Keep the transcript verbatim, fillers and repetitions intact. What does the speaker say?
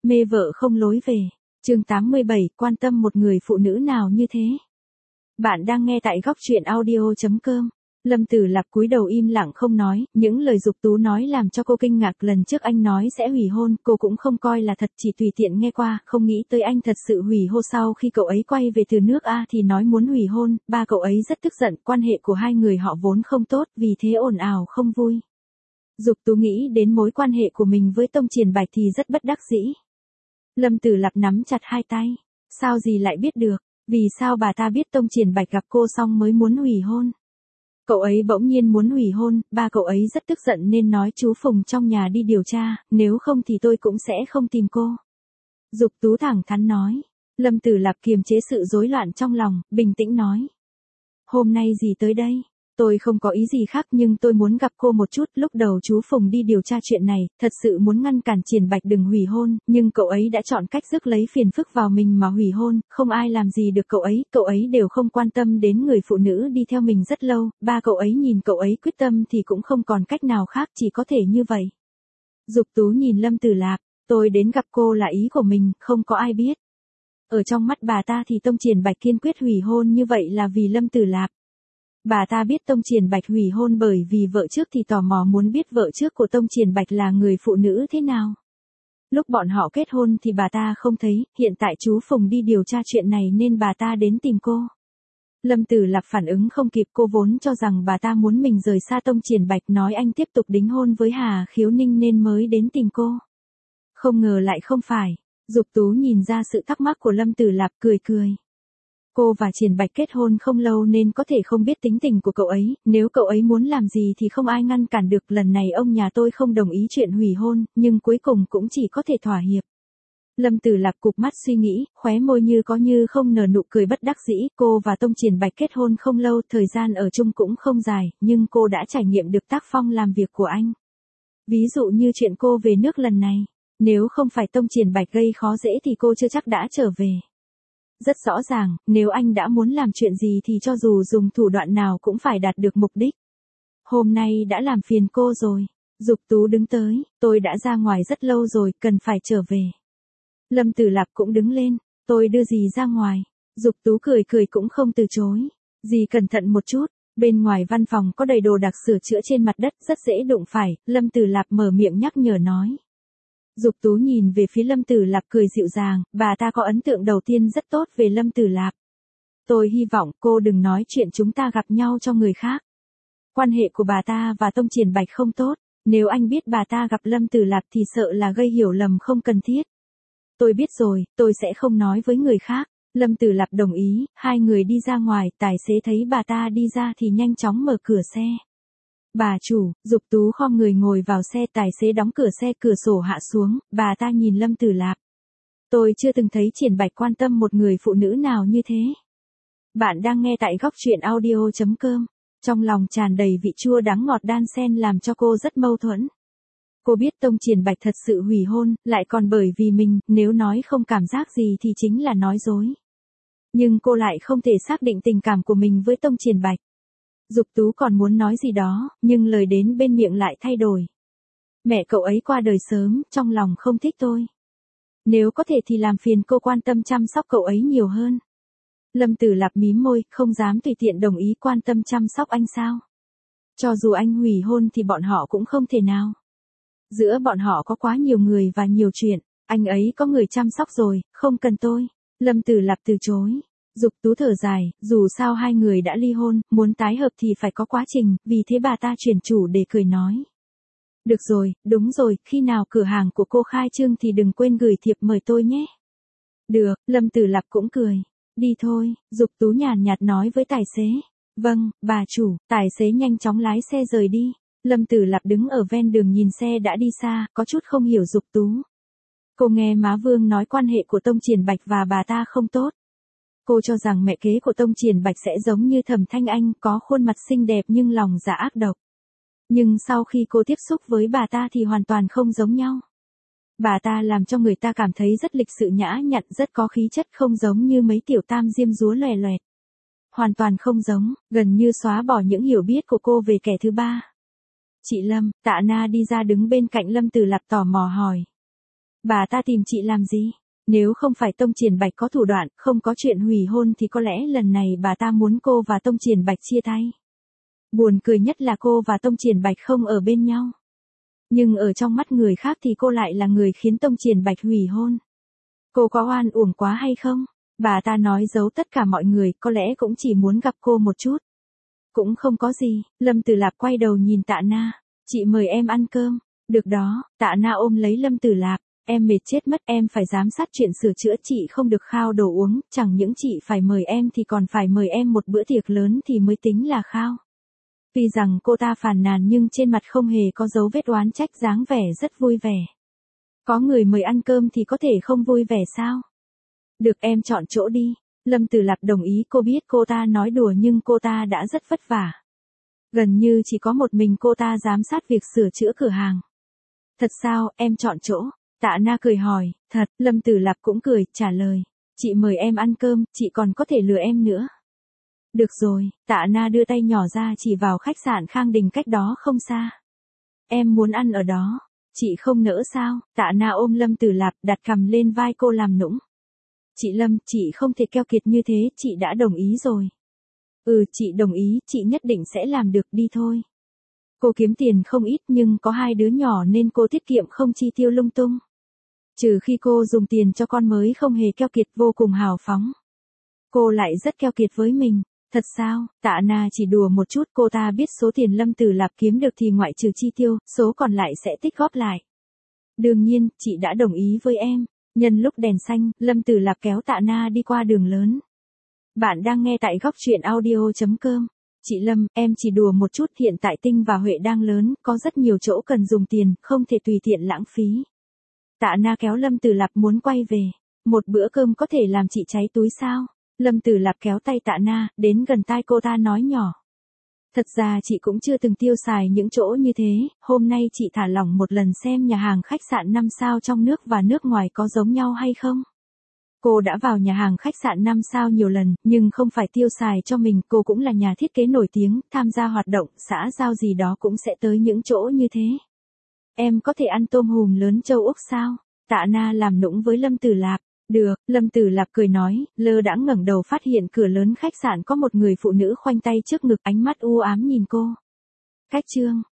Mê vợ không lối về. Chương tám mươi bảy, quan tâm một người phụ nữ nào như thế. Bạn đang nghe tại góc truyện audio chấm com. Lâm Tử Lạp cúi đầu im lặng không nói, những lời Dục Tú nói làm cho cô kinh ngạc. Lần trước anh nói sẽ hủy hôn, cô cũng không coi là thật, chỉ tùy tiện nghe qua, không nghĩ tới anh thật sự hủy hôn. Sau khi cậu ấy quay về từ nước A thì nói muốn hủy hôn, ba cậu ấy rất tức giận, quan hệ của hai người họ vốn không tốt, vì thế ồn ào không vui. Dục Tú nghĩ đến mối quan hệ của mình với Tông Triển Bạch thì rất bất đắc dĩ. Lâm Tử Lạp nắm chặt hai tay. Sao gì lại biết được? Vì sao bà ta biết Tông Triển Bạch gặp cô xong mới muốn hủy hôn? Cậu ấy bỗng nhiên muốn hủy hôn, ba cậu ấy rất tức giận nên nói chú Phùng trong nhà đi điều tra, nếu không thì tôi cũng sẽ không tìm cô. Dục Tú thẳng thắn nói. Lâm Tử Lạp kiềm chế sự rối loạn trong lòng, bình tĩnh nói. Hôm nay gì tới đây? Tôi không có ý gì khác nhưng tôi muốn gặp cô một chút. Lúc đầu chú Phùng đi điều tra chuyện này, thật sự muốn ngăn cản Triển Bạch đừng hủy hôn, nhưng cậu ấy đã chọn cách rước lấy phiền phức vào mình mà hủy hôn, không ai làm gì được cậu ấy, cậu ấy đều không quan tâm đến người phụ nữ đi theo mình rất lâu, ba cậu ấy nhìn cậu ấy quyết tâm thì cũng không còn cách nào khác, chỉ có thể như vậy. Dục Tú nhìn Lâm Tử Lạp, tôi đến gặp cô là ý của mình, không có ai biết. Ở trong mắt bà ta thì Tông Triển Bạch kiên quyết hủy hôn như vậy là vì Lâm Tử Lạp. Bà ta biết Tông Triển Bạch hủy hôn bởi vì vợ trước thì tò mò muốn biết vợ trước của Tông Triển Bạch là người phụ nữ thế nào. Lúc bọn họ kết hôn thì bà ta không thấy, hiện tại chú Phùng đi điều tra chuyện này nên bà ta đến tìm cô. Lâm Tử Lạp phản ứng không kịp, cô vốn cho rằng bà ta muốn mình rời xa Tông Triển Bạch, nói anh tiếp tục đính hôn với Hà Khiếu Ninh nên mới đến tìm cô. Không ngờ lại không phải. Dục Tú nhìn ra sự thắc mắc của Lâm Tử Lạp, cười cười. Cô và Triển Bạch kết hôn không lâu nên có thể không biết tính tình của cậu ấy, nếu cậu ấy muốn làm gì thì không ai ngăn cản được. Lần này ông nhà tôi không đồng ý chuyện hủy hôn, nhưng cuối cùng cũng chỉ có thể thỏa hiệp. Lâm Tử Lạp cụp mắt suy nghĩ, khóe môi như có như không nở nụ cười bất đắc dĩ. Cô và Tông Triển Bạch kết hôn không lâu, thời gian ở chung cũng không dài, nhưng cô đã trải nghiệm được tác phong làm việc của anh. Ví dụ như chuyện cô về nước lần này, nếu không phải Tông Triển Bạch gây khó dễ thì cô chưa chắc đã trở về. Rất rõ ràng, nếu anh đã muốn làm chuyện gì thì cho dù dùng thủ đoạn nào cũng phải đạt được mục đích. Hôm nay đã làm phiền cô rồi. Dục Tú đứng tới, tôi đã ra ngoài rất lâu rồi, cần phải trở về. Lâm Tử Lạp cũng đứng lên, tôi đưa dì ra ngoài. Dục Tú cười cười cũng không từ chối. Dì cẩn thận một chút, bên ngoài văn phòng có đầy đồ đạc sửa chữa trên mặt đất, rất dễ đụng phải. Lâm Tử Lạp mở miệng nhắc nhở nói. Dục Tú nhìn về phía Lâm Tử Lạp cười dịu dàng, bà ta có ấn tượng đầu tiên rất tốt về Lâm Tử Lạp. Tôi hy vọng cô đừng nói chuyện chúng ta gặp nhau cho người khác. Quan hệ của bà ta và Tông Triển Bạch không tốt, nếu anh biết bà ta gặp Lâm Tử Lạp thì sợ là gây hiểu lầm không cần thiết. Tôi biết rồi, tôi sẽ không nói với người khác. Lâm Tử Lạp đồng ý, hai người đi ra ngoài, tài xế thấy bà ta đi ra thì nhanh chóng mở cửa xe. Bà chủ. Dục Tú khom người ngồi vào xe, tài xế đóng cửa xe, cửa sổ hạ xuống, bà ta nhìn Lâm Tử Lạp. Tôi chưa từng thấy Triển Bạch quan tâm một người phụ nữ nào như thế. Bạn đang nghe tại góc truyện audio chấm com. Trong lòng tràn đầy vị chua đắng ngọt đan xen làm cho cô rất mâu thuẫn. Cô biết Tông Triển Bạch thật sự hủy hôn, lại còn bởi vì mình, nếu nói không cảm giác gì thì chính là nói dối. Nhưng cô lại không thể xác định tình cảm của mình với Tông Triển Bạch. Dục Tú còn muốn nói gì đó, nhưng lời đến bên miệng lại thay đổi. Mẹ cậu ấy qua đời sớm, trong lòng không thích tôi. Nếu có thể thì làm phiền cô quan tâm chăm sóc cậu ấy nhiều hơn. Lâm Tử Lạp mím môi, không dám tùy tiện đồng ý quan tâm chăm sóc anh sao. Cho dù anh hủy hôn thì bọn họ cũng không thể nào. Giữa bọn họ có quá nhiều người và nhiều chuyện, anh ấy có người chăm sóc rồi, không cần tôi. Lâm Tử Lạp từ chối. Dục Tú thở dài, dù sao hai người đã ly hôn, muốn tái hợp thì phải có quá trình, vì thế bà ta chuyển chủ để cười nói. Được rồi, đúng rồi, khi nào cửa hàng của cô khai trương thì đừng quên gửi thiệp mời tôi nhé. Được, Lâm Tử Lạp cũng cười. Đi thôi, Dục Tú nhàn nhạt nói với tài xế. Vâng, bà chủ. Tài xế nhanh chóng lái xe rời đi. Lâm Tử Lạp đứng ở ven đường nhìn xe đã đi xa, có chút không hiểu Dục Tú. Cô nghe má Vương nói quan hệ của Tông Triển Bạch và bà ta không tốt. Cô cho rằng mẹ kế của Tông Triển Bạch sẽ giống như Thẩm Thanh Anh, có khuôn mặt xinh đẹp nhưng lòng dạ ác độc. Nhưng sau khi cô tiếp xúc với bà ta thì hoàn toàn không giống nhau. Bà ta làm cho người ta cảm thấy rất lịch sự nhã nhặn, rất có khí chất, không giống như mấy tiểu tam diêm dúa lòe loẹt. Hoàn toàn không giống, gần như xóa bỏ những hiểu biết của cô về kẻ thứ ba. Chị Lâm. Tạ Na đi ra đứng bên cạnh Lâm Tử Lạp tò mò hỏi. Bà ta tìm chị làm gì? Nếu không phải Tông Triển Bạch có thủ đoạn, không có chuyện hủy hôn thì có lẽ lần này bà ta muốn cô và Tông Triển Bạch chia tay. Buồn cười nhất là cô và Tông Triển Bạch không ở bên nhau. Nhưng ở trong mắt người khác thì cô lại là người khiến Tông Triển Bạch hủy hôn. Cô có oan uổng quá hay không? Bà ta nói giấu tất cả mọi người, có lẽ cũng chỉ muốn gặp cô một chút. Cũng không có gì, Lâm Tử Lạp quay đầu nhìn Tạ Na. Chị mời em ăn cơm. Được đó, Tạ Na ôm lấy Lâm Tử Lạp. Em mệt chết mất, em phải giám sát chuyện sửa chữa, chị không được khao đồ uống, chẳng những chị phải mời em thì còn phải mời em một bữa tiệc lớn thì mới tính là khao. Tuy rằng cô ta phàn nàn nhưng trên mặt không hề có dấu vết oán trách, dáng vẻ rất vui vẻ. Có người mời ăn cơm thì có thể không vui vẻ sao? Được, em chọn chỗ đi. Lâm Tử Lạp đồng ý, cô biết cô ta nói đùa nhưng cô ta đã rất vất vả. Gần như chỉ có một mình cô ta giám sát việc sửa chữa cửa hàng. Thật sao, em chọn chỗ? Tạ Na cười hỏi. Thật, Lâm Tử Lạp cũng cười, trả lời. Chị mời em ăn cơm, chị còn có thể lừa em nữa. Được rồi, Tạ Na đưa tay nhỏ ra chỉ vào khách sạn Khang Đình cách đó không xa. Em muốn ăn ở đó. Chị không nỡ sao? Tạ Na ôm Lâm Tử Lạp, đặt cằm lên vai cô làm nũng. Chị Lâm, chị không thể keo kiệt như thế, chị đã đồng ý rồi. Ừ, chị đồng ý, chị nhất định sẽ làm được, đi thôi. Cô kiếm tiền không ít nhưng có hai đứa nhỏ nên cô tiết kiệm không chi tiêu lung tung. Trừ khi cô dùng tiền cho con mới không hề keo kiệt, vô cùng hào phóng. Cô lại rất keo kiệt với mình. Thật sao? Tạ Na chỉ đùa một chút, cô ta biết số tiền Lâm Tử Lạp kiếm được thì ngoại trừ chi tiêu, số còn lại sẽ tích góp lại. Đương nhiên, chị đã đồng ý với em. Nhân lúc đèn xanh, Lâm Tử Lạp kéo Tạ Na đi qua đường lớn. Bạn đang nghe tại góc truyện audio chấm com. Chị Lâm, em chỉ đùa một chút, hiện tại Tinh và Huệ đang lớn, có rất nhiều chỗ cần dùng tiền, không thể tùy tiện lãng phí. Tạ Na kéo Lâm Tử Lạp muốn quay về. Một bữa cơm có thể làm chị cháy túi sao? Lâm Tử Lạp kéo tay Tạ Na, đến gần tai cô ta nói nhỏ. Thật ra chị cũng chưa từng tiêu xài những chỗ như thế, hôm nay chị thả lỏng một lần xem nhà hàng khách sạn năm sao trong nước và nước ngoài có giống nhau hay không. Cô đã vào nhà hàng khách sạn năm sao nhiều lần, nhưng không phải tiêu xài cho mình, cô cũng là nhà thiết kế nổi tiếng, tham gia hoạt động, xã giao gì đó cũng sẽ tới những chỗ như thế. Em có thể ăn tôm hùm lớn châu Úc sao? Tạ Na làm nũng với Lâm Tử Lạp. Được, Lâm Tử Lạp cười nói, lơ đãng ngẩng đầu phát hiện cửa lớn khách sạn có một người phụ nữ khoanh tay trước ngực, ánh mắt u ám nhìn cô. Cách chương